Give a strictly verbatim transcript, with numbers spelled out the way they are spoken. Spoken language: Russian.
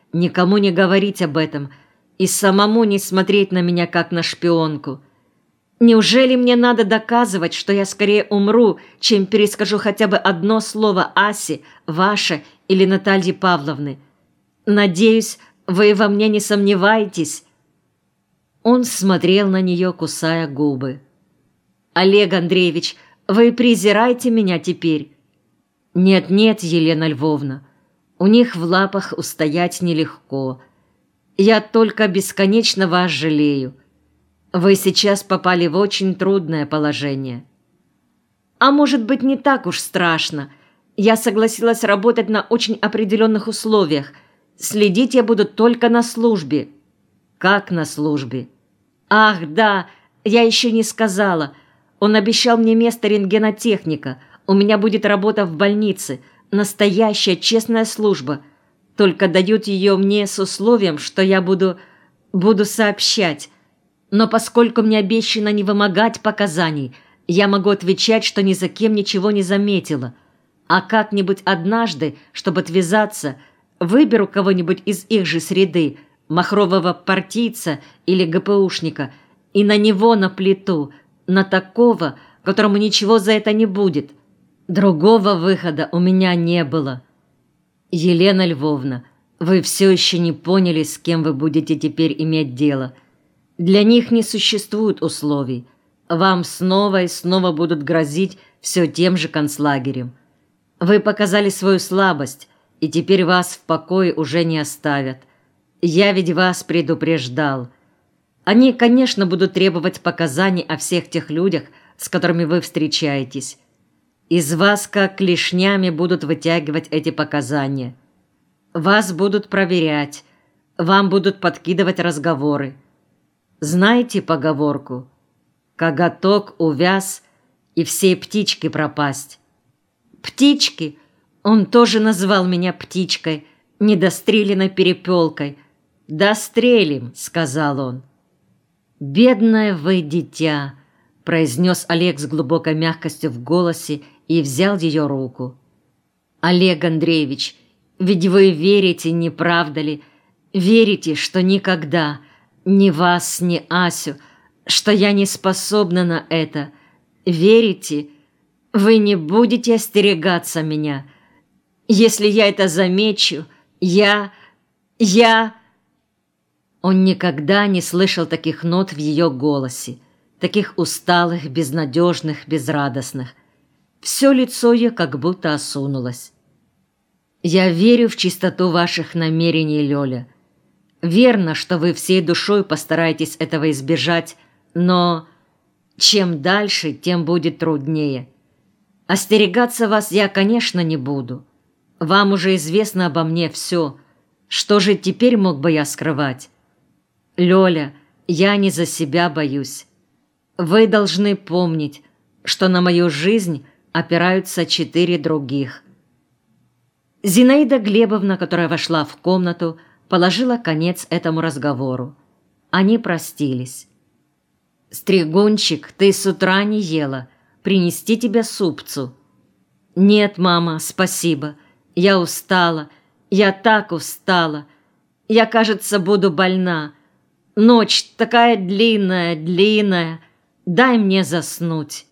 никому не говорить об этом и самому не смотреть на меня, как на шпионку. Неужели мне надо доказывать, что я скорее умру, чем перескажу хотя бы одно слово Асе, ваше или Натальи Павловны? Надеюсь, вы во мне не сомневаетесь?» Он смотрел на нее, кусая губы. «Олег Андреевич, вы презираете меня теперь?» «Нет-нет, Елена Львовна, у них в лапах устоять нелегко. Я только бесконечно вас жалею. Вы сейчас попали в очень трудное положение». «А может быть, не так уж страшно. Я согласилась работать на очень определенных условиях. Следить я буду только на службе». «Как на службе?» «Ах, да, я еще не сказала. Он обещал мне место рентгенотехника. У меня будет работа в больнице. Настоящая честная служба. Только дают ее мне с условием, что я буду... буду сообщать. Но поскольку мне обещано не вымогать показаний, я могу отвечать, что ни за кем ничего не заметила. А как-нибудь однажды, чтобы отвязаться, выберу кого-нибудь из их же среды, махрового партийца или ГПУшника, и на него наплету, на такого, которому ничего за это не будет. Другого выхода у меня не было». «Елена Львовна, вы все еще не поняли, с кем вы будете теперь иметь дело. Для них не существует условий. Вам снова и снова будут грозить все тем же концлагерем. Вы показали свою слабость, и теперь вас в покое уже не оставят. Я ведь вас предупреждал. Они, конечно, будут требовать показаний о всех тех людях, с которыми вы встречаетесь. Из вас как клешнями будут вытягивать эти показания. Вас будут проверять, вам будут подкидывать разговоры. Знаете поговорку? Коготок увяз, и всей птички пропасть». «Птички?» Он тоже назвал меня птичкой, недостреленной перепелкой. «Дострелим», — сказал он. «Бедное вы дитя», — произнес Олег с глубокой мягкостью в голосе и взял ее руку. «Олег Андреевич, ведь вы верите, не правда ли? Верите, что никогда ни вас, ни Асю, что я не способна на это? Верите? Вы не будете остерегаться меня? Если я это замечу, я... я...» Он никогда не слышал таких нот в ее голосе, таких усталых, безнадежных, безрадостных. Все лицо ее как будто осунулось. «Я верю в чистоту ваших намерений, Лёля. Верно, что вы всей душой постараетесь этого избежать, но чем дальше, тем будет труднее. Остерегаться вас я, конечно, не буду. Вам уже известно обо мне все. Что же теперь мог бы я скрывать? Лёля, я не за себя боюсь. Вы должны помнить, что на мою жизнь опираются четыре других». Зинаида Глебовна, которая вошла в комнату, положила конец этому разговору. Они простились. «Стригунчик, ты с утра не ела. Принести тебе супцу?» «Нет, мама, спасибо. Я устала. Я так устала. Я, кажется, буду больна. Ночь такая длинная, длинная. Дай мне заснуть».